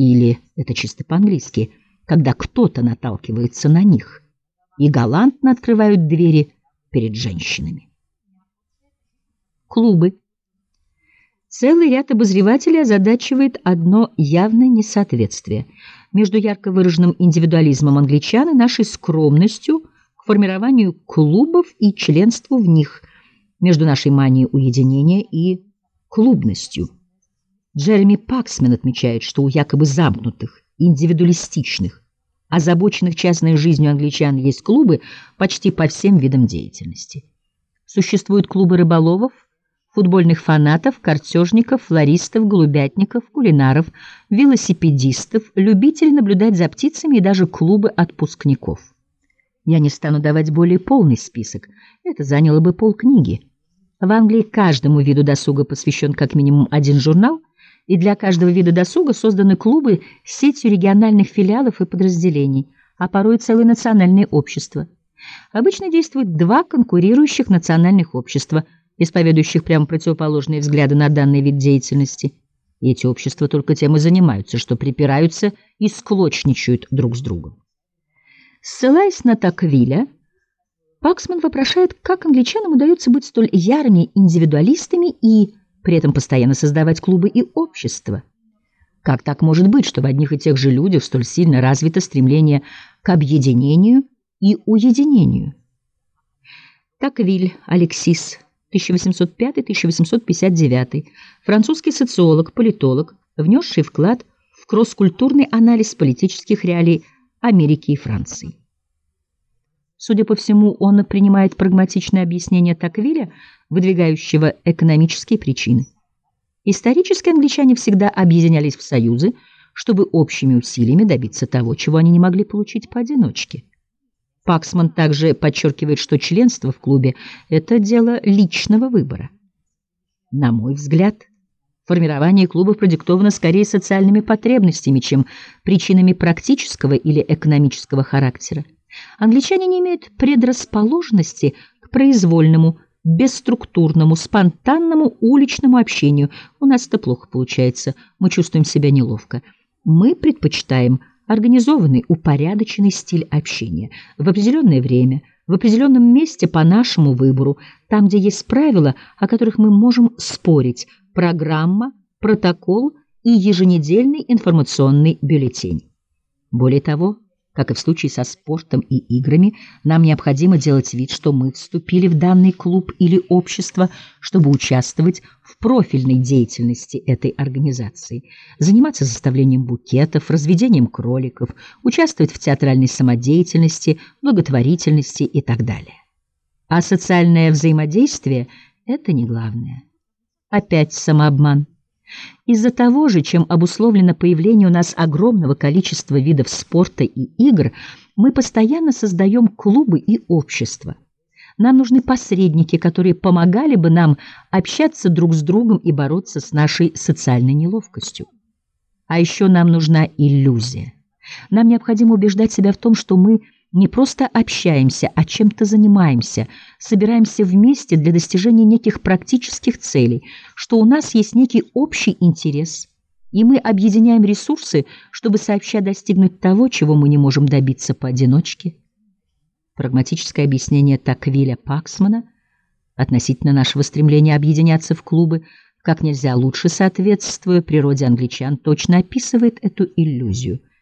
или, это чисто по-английски, когда кто-то наталкивается на них и галантно открывают двери перед женщинами. Клубы. Целый ряд обозревателей озадачивает одно явное несоответствие между ярко выраженным индивидуализмом англичан и нашей скромностью к формированию клубов и членству в них, между нашей манией уединения и клубностью. Джереми Паксман отмечает, что у якобы замкнутых, индивидуалистичных, озабоченных частной жизнью англичан есть клубы почти по всем видам деятельности. Существуют клубы рыболовов, футбольных фанатов, картежников, флористов, голубятников, кулинаров, велосипедистов, любителей наблюдать за птицами и даже клубы отпускников. Я не стану давать более полный список, это заняло бы полкниги. В Англии каждому виду досуга посвящен как минимум один журнал, и для каждого вида досуга созданы клубы с сетью региональных филиалов и подразделений, а порой целые национальные общества. Обычно действуют два конкурирующих национальных общества, исповедующих прямо противоположные взгляды на данный вид деятельности. И эти общества только тем и занимаются, что припираются и склочничают друг с другом. Ссылаясь на Таквиля, Паксман вопрошает, как англичанам удается быть столь ярыми индивидуалистами и при этом постоянно создавать клубы и общества. Как так может быть, что в одних и тех же людях столь сильно развито стремление к объединению и уединению? Таквиль Алексис, 1805-1859, французский социолог, политолог, внесший вклад в кросс-культурный анализ политических реалий Америки и Франции. Судя по всему, он принимает прагматичное объяснение Таквиля, выдвигающего экономические причины. Исторически англичане всегда объединялись в союзы, чтобы общими усилиями добиться того, чего они не могли получить поодиночке. Паксман также подчеркивает, что членство в клубе – это дело личного выбора. На мой взгляд, формирование клубов продиктовано скорее социальными потребностями, чем причинами практического или экономического характера. Англичане не имеют предрасположенности к произвольному, бесструктурному, спонтанному уличному общению. У нас это плохо получается, мы чувствуем себя неловко. Мы предпочитаем организованный, упорядоченный стиль общения в определенное время, в определенном месте по нашему выбору, там, где есть правила, о которых мы можем спорить, программа, протокол и еженедельный информационный бюллетень. Более того, как и в случае со спортом и играми, нам необходимо делать вид, что мы вступили в данный клуб или общество, чтобы участвовать в профильной деятельности этой организации, заниматься составлением букетов, разведением кроликов, участвовать в театральной самодеятельности, благотворительности и так далее. А социальное взаимодействие – это не главное. Опять самообман. Из-за того же, чем обусловлено появление у нас огромного количества видов спорта и игр, мы постоянно создаем клубы и общества. Нам нужны посредники, которые помогали бы нам общаться друг с другом и бороться с нашей социальной неловкостью. А еще нам нужна иллюзия. Нам необходимо убеждать себя в том, что мы не просто общаемся, а чем-то занимаемся, собираемся вместе для достижения неких практических целей, что у нас есть некий общий интерес, и мы объединяем ресурсы, чтобы сообща достигнуть того, чего мы не можем добиться поодиночке. Прагматическое объяснение Таквиля Паксмана относительно нашего стремления объединяться в клубы, как нельзя лучше соответствуя природе англичан, точно описывает эту иллюзию.